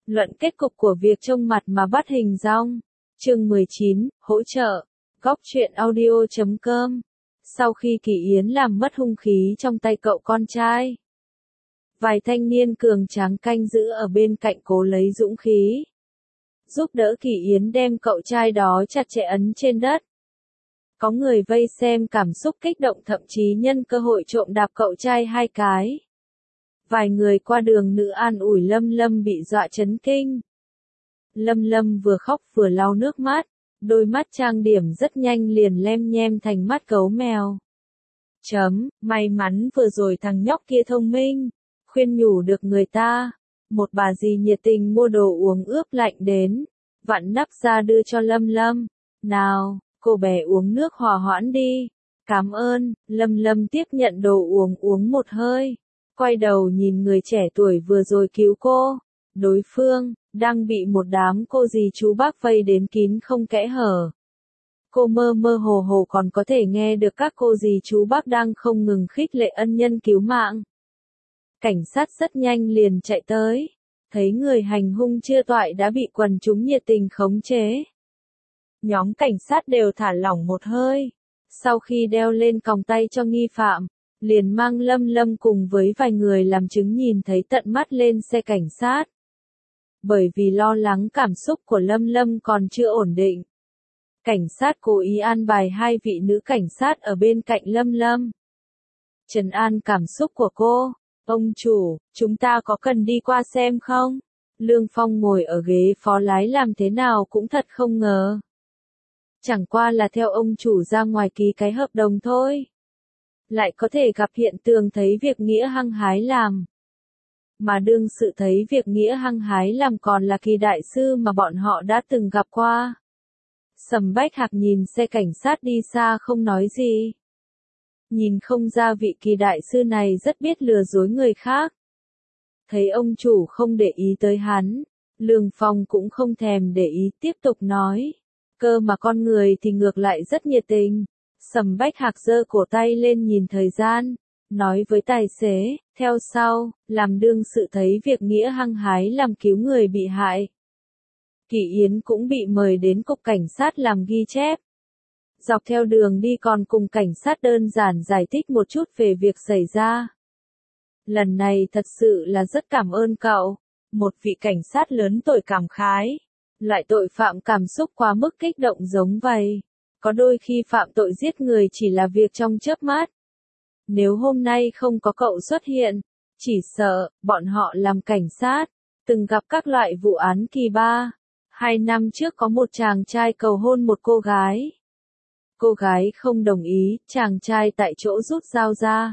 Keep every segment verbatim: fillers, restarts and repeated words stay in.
Luận kết cục của việc trông mặt mà bắt hình dong. Chương mười chín, hỗ trợ. Góc truyện audio chấm com. Sau khi Kỳ Yến làm mất hung khí trong tay cậu con trai, vài thanh niên cường tráng canh giữ ở bên cạnh cố lấy dũng khí, giúp đỡ Kỳ Yến đem cậu trai đó chặt chẽ ấn trên đất. Có người vây xem cảm xúc kích động, thậm chí nhân cơ hội trộm đạp cậu trai hai cái. Vài người qua đường nữ an ủi Lâm Lâm bị dọa chấn kinh. Lâm Lâm vừa khóc vừa lau nước mắt, đôi mắt trang điểm rất nhanh liền lem nhem thành mắt gấu mèo. Chấm, may mắn vừa rồi thằng nhóc kia thông minh, khuyên nhủ được người ta. Một bà dì nhiệt tình mua đồ uống ướp lạnh đến, vặn nắp ra đưa cho Lâm Lâm. Nào, cô bé uống nước hòa hoãn đi. Cảm ơn. Lâm Lâm tiếp nhận đồ uống uống một hơi, quay đầu nhìn người trẻ tuổi vừa rồi cứu cô. Đối phương đang bị một đám cô dì chú bác vây đến kín không kẽ hở. Cô mơ mơ hồ hồ còn có thể nghe được các cô dì chú bác đang không ngừng khích lệ ân nhân cứu mạng. Cảnh sát rất nhanh liền chạy tới, thấy người hành hung chưa toại đã bị quần chúng nhiệt tình khống chế. Nhóm cảnh sát đều thả lỏng một hơi, sau khi đeo lên còng tay cho nghi phạm, liền mang Lâm Lâm cùng với vài người làm chứng nhìn thấy tận mắt lên xe cảnh sát. Bởi vì lo lắng cảm xúc của Lâm Lâm còn chưa ổn định, cảnh sát cố ý an bài hai vị nữ cảnh sát ở bên cạnh Lâm Lâm, trấn an cảm xúc của cô. Ông chủ, chúng ta có cần đi qua xem không? Lương Phong ngồi ở ghế phó lái làm thế nào cũng thật không ngờ. Chẳng qua là theo ông chủ ra ngoài ký cái hợp đồng thôi, lại có thể gặp hiện tượng thấy việc nghĩa hăng hái làm. Mà đương sự thấy việc nghĩa hăng hái làm còn là Kỳ đại sư mà bọn họ đã từng gặp qua. Sầm Bách Hạc nhìn xe cảnh sát đi xa không nói gì. Nhìn không ra vị Kỳ đại sư này rất biết lừa dối người khác. Thấy ông chủ không để ý tới hắn, Lương Phong cũng không thèm để ý, tiếp tục nói. Cơ mà con người thì ngược lại rất nhiệt tình. Sầm Bách Hạc giơ cổ tay lên nhìn thời gian, nói với tài xế, theo sau, làm đương sự thấy việc nghĩa hăng hái làm cứu người bị hại. Kỳ Yến cũng bị mời đến cục cảnh sát làm ghi chép. Dọc theo đường đi còn cùng cảnh sát đơn giản giải thích một chút về việc xảy ra. Lần này thật sự là rất cảm ơn cậu. Một vị cảnh sát lớn tuổi cảm khái. Loại tội phạm cảm xúc quá mức kích động giống vậy. Có đôi khi phạm tội giết người chỉ là việc trong chớp mắt. Nếu hôm nay không có cậu xuất hiện, chỉ sợ, bọn họ làm cảnh sát, từng gặp các loại vụ án kỳ ba. Hai năm trước có một chàng trai cầu hôn một cô gái. Cô gái không đồng ý, chàng trai tại chỗ rút dao ra,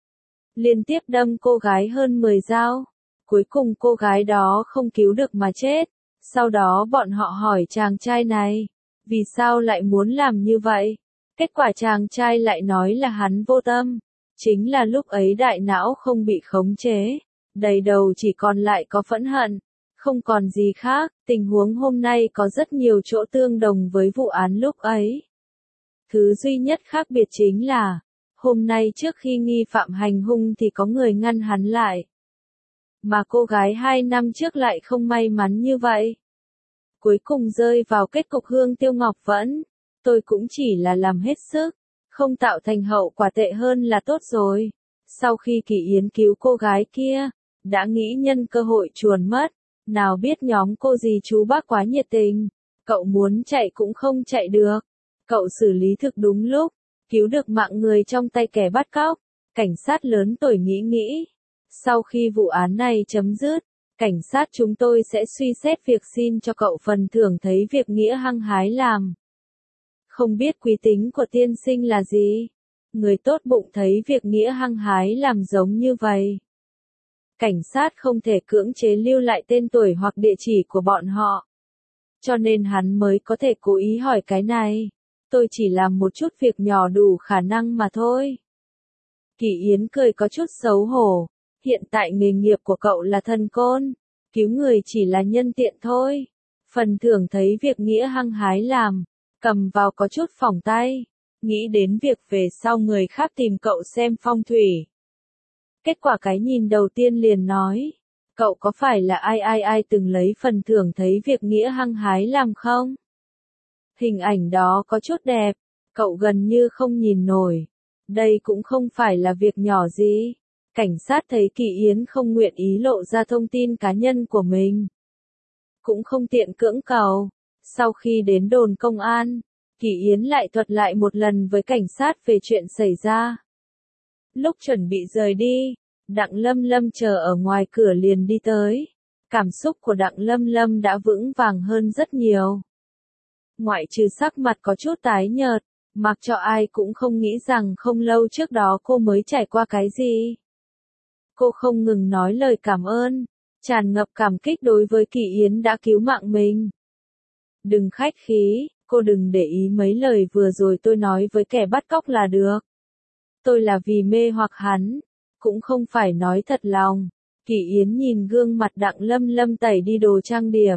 liên tiếp đâm cô gái hơn mười dao. Cuối cùng cô gái đó không cứu được mà chết. Sau đó bọn họ hỏi chàng trai này, vì sao lại muốn làm như vậy? Kết quả chàng trai lại nói là hắn vô tâm. Chính là lúc ấy đại não không bị khống chế, đầy đầu chỉ còn lại có phẫn hận, không còn gì khác. Tình huống hôm nay có rất nhiều chỗ tương đồng với vụ án lúc ấy. Thứ duy nhất khác biệt chính là, hôm nay trước khi nghi phạm hành hung thì có người ngăn hắn lại. Mà cô gái hai năm trước lại không may mắn như vậy. Cuối cùng rơi vào kết cục hương tiêu ngọc vẫn. Tôi cũng chỉ là làm hết sức, không tạo thành hậu quả tệ hơn là tốt rồi. Sau khi Kỳ Yến cứu cô gái kia, đã nghĩ nhân cơ hội chuồn mất. Nào biết nhóm cô dì chú bác quá nhiệt tình, cậu muốn chạy cũng không chạy được. Cậu xử lý thực đúng lúc, cứu được mạng người trong tay kẻ bắt cóc. Cảnh sát lớn tuổi nghĩ nghĩ. Sau khi vụ án này chấm dứt, cảnh sát chúng tôi sẽ suy xét việc xin cho cậu phần thưởng thấy việc nghĩa hăng hái làm. Không biết quý tính của tiên sinh là gì? Người tốt bụng thấy việc nghĩa hăng hái làm giống như vậy. Cảnh sát không thể cưỡng chế lưu lại tên tuổi hoặc địa chỉ của bọn họ. Cho nên hắn mới có thể cố ý hỏi cái này. Tôi chỉ làm một chút việc nhỏ đủ khả năng mà thôi. Kỳ Yến cười có chút xấu hổ. Hiện tại nghề nghiệp của cậu là thần côn. Cứu người chỉ là nhân tiện thôi. Phần thưởng thấy việc nghĩa hăng hái làm. Cầm vào có chút phỏng tay. Nghĩ đến việc về sau người khác tìm cậu xem phong thủy. Kết quả cái nhìn đầu tiên liền nói. Cậu có phải là ai ai ai từng lấy phần thưởng thấy việc nghĩa hăng hái làm không? Hình ảnh đó có chút đẹp, cậu gần như không nhìn nổi. Đây cũng không phải là việc nhỏ gì. Cảnh sát thấy Kỳ Yến không nguyện ý lộ ra thông tin cá nhân của mình. Cũng không tiện cưỡng cầu. Sau khi đến đồn công an, Kỳ Yến lại thuật lại một lần với cảnh sát về chuyện xảy ra. Lúc chuẩn bị rời đi, Đặng Lâm Lâm chờ ở ngoài cửa liền đi tới. Cảm xúc của Đặng Lâm Lâm đã vững vàng hơn rất nhiều. Ngoại trừ sắc mặt có chút tái nhợt, mặc cho ai cũng không nghĩ rằng không lâu trước đó cô mới trải qua cái gì. Cô không ngừng nói lời cảm ơn, tràn ngập cảm kích đối với Kỳ Yến đã cứu mạng mình. Đừng khách khí, cô đừng để ý mấy lời vừa rồi tôi nói với kẻ bắt cóc là được. Tôi là vì mê hoặc hắn, cũng không phải nói thật lòng. Kỳ Yến nhìn gương mặt Đặng Lâm Lâm tẩy đi đồ trang điểm.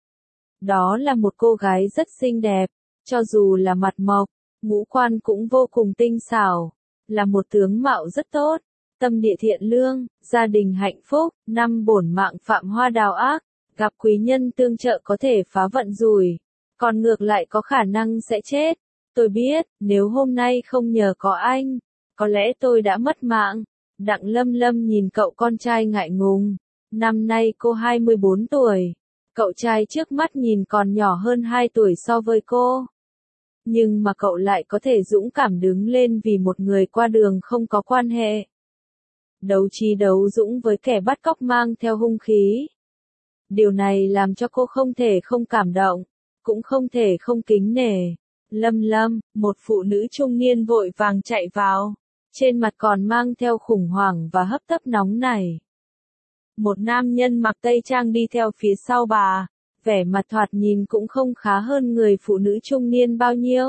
Đó là một cô gái rất xinh đẹp, cho dù là mặt mộc, ngũ quan cũng vô cùng tinh xảo, là một tướng mạo rất tốt, tâm địa thiện lương, gia đình hạnh phúc, năm bổn mạng phạm hoa đào ác, gặp quý nhân tương trợ có thể phá vận rủi, còn ngược lại có khả năng sẽ chết. Tôi biết, nếu hôm nay không nhờ có anh, có lẽ tôi đã mất mạng. Đặng Lâm Lâm nhìn cậu con trai ngại ngùng, năm nay cô hai mươi bốn tuổi. Cậu trai trước mắt nhìn còn nhỏ hơn hai tuổi so với cô. Nhưng mà cậu lại có thể dũng cảm đứng lên vì một người qua đường không có quan hệ. Đấu trí đấu dũng với kẻ bắt cóc mang theo hung khí. Điều này làm cho cô không thể không cảm động, cũng không thể không kính nể. Lâm Lâm, một phụ nữ trung niên vội vàng chạy vào, trên mặt còn mang theo khủng hoảng và hấp tấp nóng nảy. Một nam nhân mặc tây trang đi theo phía sau bà, vẻ mặt thoạt nhìn cũng không khá hơn người phụ nữ trung niên bao nhiêu.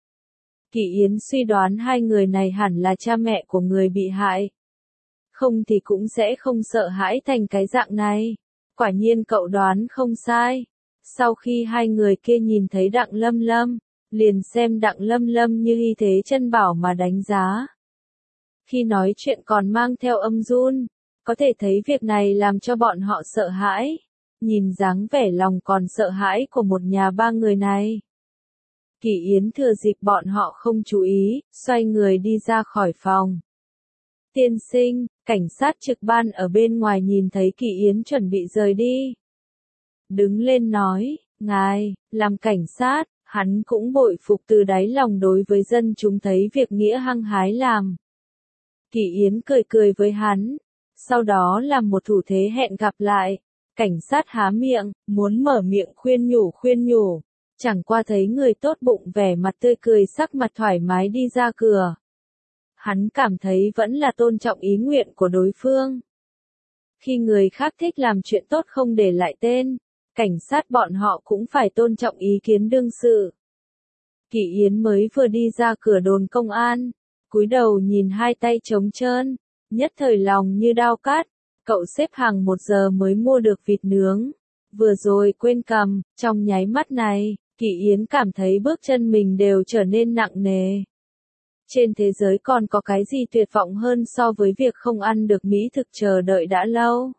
Kỳ Yến suy đoán hai người này hẳn là cha mẹ của người bị hại. Không thì cũng sẽ không sợ hãi thành cái dạng này. Quả nhiên cậu đoán không sai. Sau khi hai người kia nhìn thấy Đặng Lâm Lâm, liền xem Đặng Lâm Lâm như hy thế chân bảo mà đánh giá. Khi nói chuyện còn mang theo âm run. Có thể thấy việc này làm cho bọn họ sợ hãi. Nhìn dáng vẻ lòng còn sợ hãi của một nhà ba người này. Kỳ Yến thừa dịp bọn họ không chú ý, xoay người đi ra khỏi phòng. Tiên sinh, cảnh sát trực ban ở bên ngoài nhìn thấy Kỳ Yến chuẩn bị rời đi. Đứng lên nói, ngài, làm cảnh sát, hắn cũng bội phục từ đáy lòng đối với dân chúng thấy việc nghĩa hăng hái làm. Kỳ Yến cười cười với hắn. Sau đó làm một thủ thế hẹn gặp lại. Cảnh sát há miệng, muốn mở miệng khuyên nhủ khuyên nhủ. Chẳng qua thấy người tốt bụng vẻ mặt tươi cười sắc mặt thoải mái đi ra cửa. Hắn cảm thấy vẫn là tôn trọng ý nguyện của đối phương. Khi người khác thích làm chuyện tốt không để lại tên, cảnh sát bọn họ cũng phải tôn trọng ý kiến đương sự. Kỳ Yến mới vừa đi ra cửa đồn công an, cúi đầu nhìn hai tay trống trơn. Nhất thời lòng như đao cắt, cậu xếp hàng một giờ mới mua được vịt nướng. Vừa rồi quên cầm, trong nháy mắt này, Kỳ Yến cảm thấy bước chân mình đều trở nên nặng nề. Trên thế giới còn có cái gì tuyệt vọng hơn so với việc không ăn được mỹ thực chờ đợi đã lâu.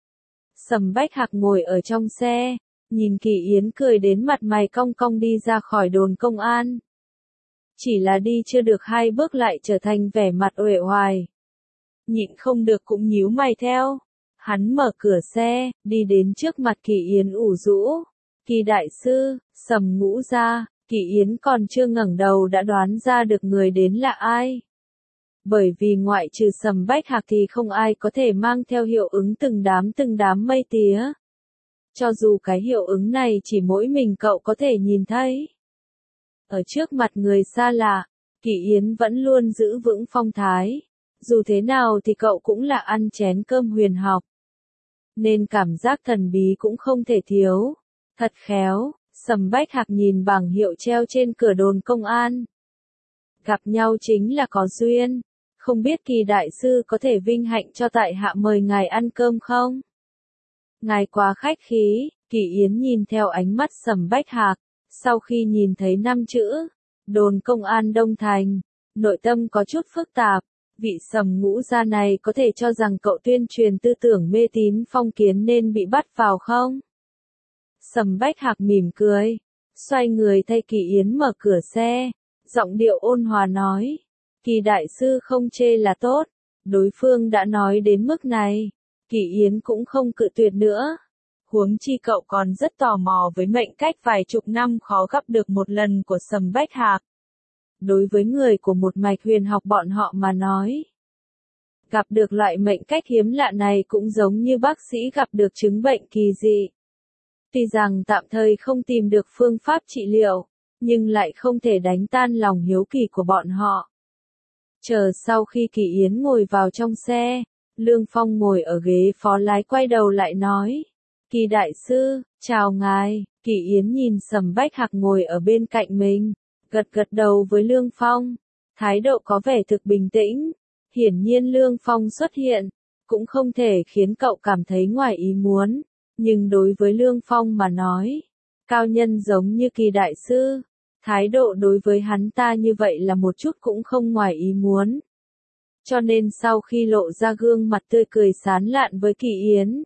Sầm Bách Hạc ngồi ở trong xe, nhìn Kỳ Yến cười đến mặt mày cong cong đi ra khỏi đồn công an. Chỉ là đi chưa được hai bước lại trở thành vẻ mặt uể oải. Nhịn không được cũng nhíu mày theo. Hắn mở cửa xe, đi đến trước mặt Kỳ Yến ủ rũ. Kỳ đại sư, Sầm Ngũ ra, Kỳ Yến còn chưa ngẩng đầu đã đoán ra được người đến là ai. Bởi vì ngoại trừ Sầm Bách Hạc thì không ai có thể mang theo hiệu ứng từng đám từng đám mây tía. Cho dù cái hiệu ứng này chỉ mỗi mình cậu có thể nhìn thấy. Ở trước mặt người xa lạ, Kỳ Yến vẫn luôn giữ vững phong thái. Dù thế nào thì cậu cũng là ăn chén cơm huyền học. Nên cảm giác thần bí cũng không thể thiếu. Thật khéo, Sầm Bách Hạc nhìn bảng hiệu treo trên cửa đồn công an. Gặp nhau chính là có duyên. Không biết Kỳ đại sư có thể vinh hạnh cho tại hạ mời ngài ăn cơm không? Ngài quá khách khí, Kỳ Yến nhìn theo ánh mắt Sầm Bách Hạc. Sau khi nhìn thấy năm chữ, đồn công an Đông Thành, nội tâm có chút phức tạp. Vị Sầm Ngũ Gia này có thể cho rằng cậu tuyên truyền tư tưởng mê tín phong kiến nên bị bắt vào không? Sầm Bách Hạc mỉm cười, xoay người thay Kỳ Yến mở cửa xe, giọng điệu ôn hòa nói, Kỳ đại sư không chê là tốt, đối phương đã nói đến mức này, Kỳ Yến cũng không cự tuyệt nữa. Huống chi cậu còn rất tò mò với mệnh cách vài chục năm khó gặp được một lần của Sầm Bách Hạc. Đối với người của một mạch huyền học bọn họ mà nói, gặp được loại mệnh cách hiếm lạ này cũng giống như bác sĩ gặp được chứng bệnh kỳ dị. Tuy rằng tạm thời không tìm được phương pháp trị liệu, nhưng lại không thể đánh tan lòng hiếu kỳ của bọn họ. Chờ sau khi Kỳ Yến ngồi vào trong xe, Lương Phong ngồi ở ghế phó lái quay đầu lại nói, Kỳ đại sư, chào ngài. Kỳ Yến nhìn Sầm Bách Hạc ngồi ở bên cạnh mình, gật gật đầu với Lương Phong, thái độ có vẻ thực bình tĩnh. Hiển nhiên Lương Phong xuất hiện, cũng không thể khiến cậu cảm thấy ngoài ý muốn, nhưng đối với Lương Phong mà nói, cao nhân giống như Kỳ đại sư, thái độ đối với hắn ta như vậy là một chút cũng không ngoài ý muốn. Cho nên sau khi lộ ra gương mặt tươi cười sán lạn với Kỳ Yến,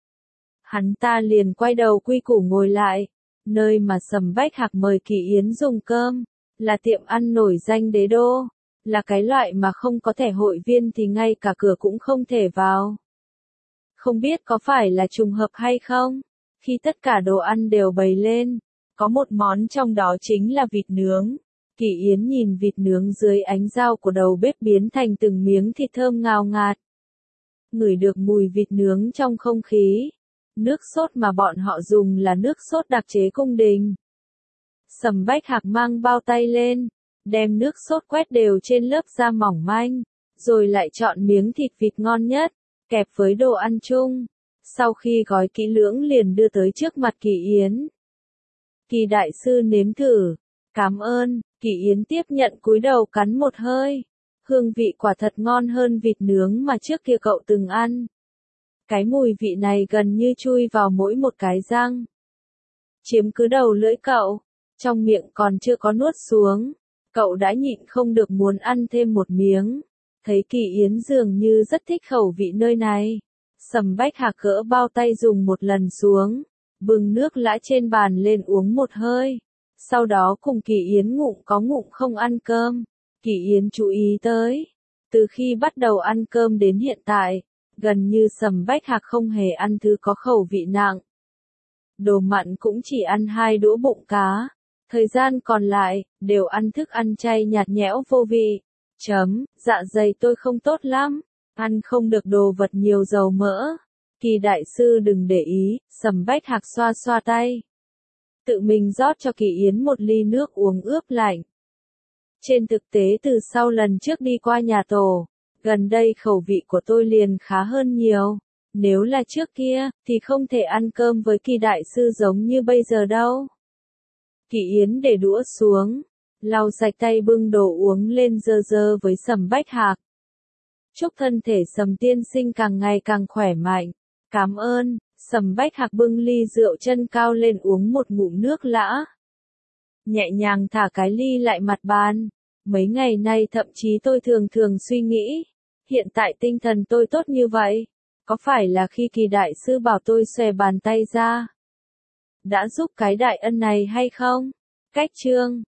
hắn ta liền quay đầu quy củ ngồi lại, nơi mà Sầm Bách Hạc mời Kỳ Yến dùng cơm, là tiệm ăn nổi danh đế đô, là cái loại mà không có thẻ hội viên thì ngay cả cửa cũng không thể vào. Không biết có phải là trùng hợp hay không, khi tất cả đồ ăn đều bày lên, có một món trong đó chính là vịt nướng. Kỳ Yến nhìn vịt nướng dưới ánh dao của đầu bếp biến thành từng miếng thịt thơm ngào ngạt. Ngửi được mùi vịt nướng trong không khí. Nước sốt mà bọn họ dùng là nước sốt đặc chế cung đình. Sầm Bách Hạc mang bao tay lên, đem nước sốt quét đều trên lớp da mỏng manh, rồi lại chọn miếng thịt vịt ngon nhất, kẹp với đồ ăn chung. Sau khi gói kỹ lưỡng liền đưa tới trước mặt Kỳ Yến. Kỳ đại sư nếm thử. Cảm ơn. Kỳ Yến tiếp nhận cúi đầu cắn một hơi. Hương vị quả thật ngon hơn vịt nướng mà trước kia cậu từng ăn. Cái mùi vị này gần như chui vào mỗi một cái răng. Chiếm cứ đầu lưỡi cậu, trong miệng còn chưa có nuốt xuống, cậu đã nhịn không được muốn ăn thêm một miếng. Thấy Kỳ Yến dường như rất thích khẩu vị nơi này. Sầm Bách Hạc gỡ bao tay dùng một lần xuống, bưng nước lã trên bàn lên uống một hơi. Sau đó cùng Kỳ Yến ngụm có ngụm không ăn cơm. Kỳ Yến chú ý tới, từ khi bắt đầu ăn cơm đến hiện tại, gần như Sầm Bách Hạc không hề ăn thứ có khẩu vị nặng. Đồ mặn cũng chỉ ăn hai đũa bụng cá, thời gian còn lại, đều ăn thức ăn chay nhạt nhẽo vô vị. Chấm, dạ dày tôi không tốt lắm, ăn không được đồ vật nhiều dầu mỡ. Kỳ đại sư đừng để ý, Sầm Bách Hạc xoa xoa tay. Tự mình rót cho Kỳ Yến một ly nước uống ướp lạnh. Trên thực tế từ sau lần trước đi qua nhà tổ, gần đây khẩu vị của tôi liền khá hơn nhiều. Nếu là trước kia, thì không thể ăn cơm với Kỳ đại sư giống như bây giờ đâu. Kỳ Yến để đũa xuống, lau sạch tay bưng đồ uống lên dơ dơ với Sầm Bách Hạc. Chúc thân thể Sầm tiên sinh càng ngày càng khỏe mạnh. Cảm ơn. Sầm Bách Hạc bưng ly rượu chân cao lên uống một ngụm nước lã. Nhẹ nhàng thả cái ly lại mặt bàn. Mấy ngày nay thậm chí tôi thường thường suy nghĩ, hiện tại tinh thần tôi tốt như vậy, có phải là khi Kỳ đại sư bảo tôi xòe bàn tay ra, đã giúp cái đại ân này hay không? Cách chương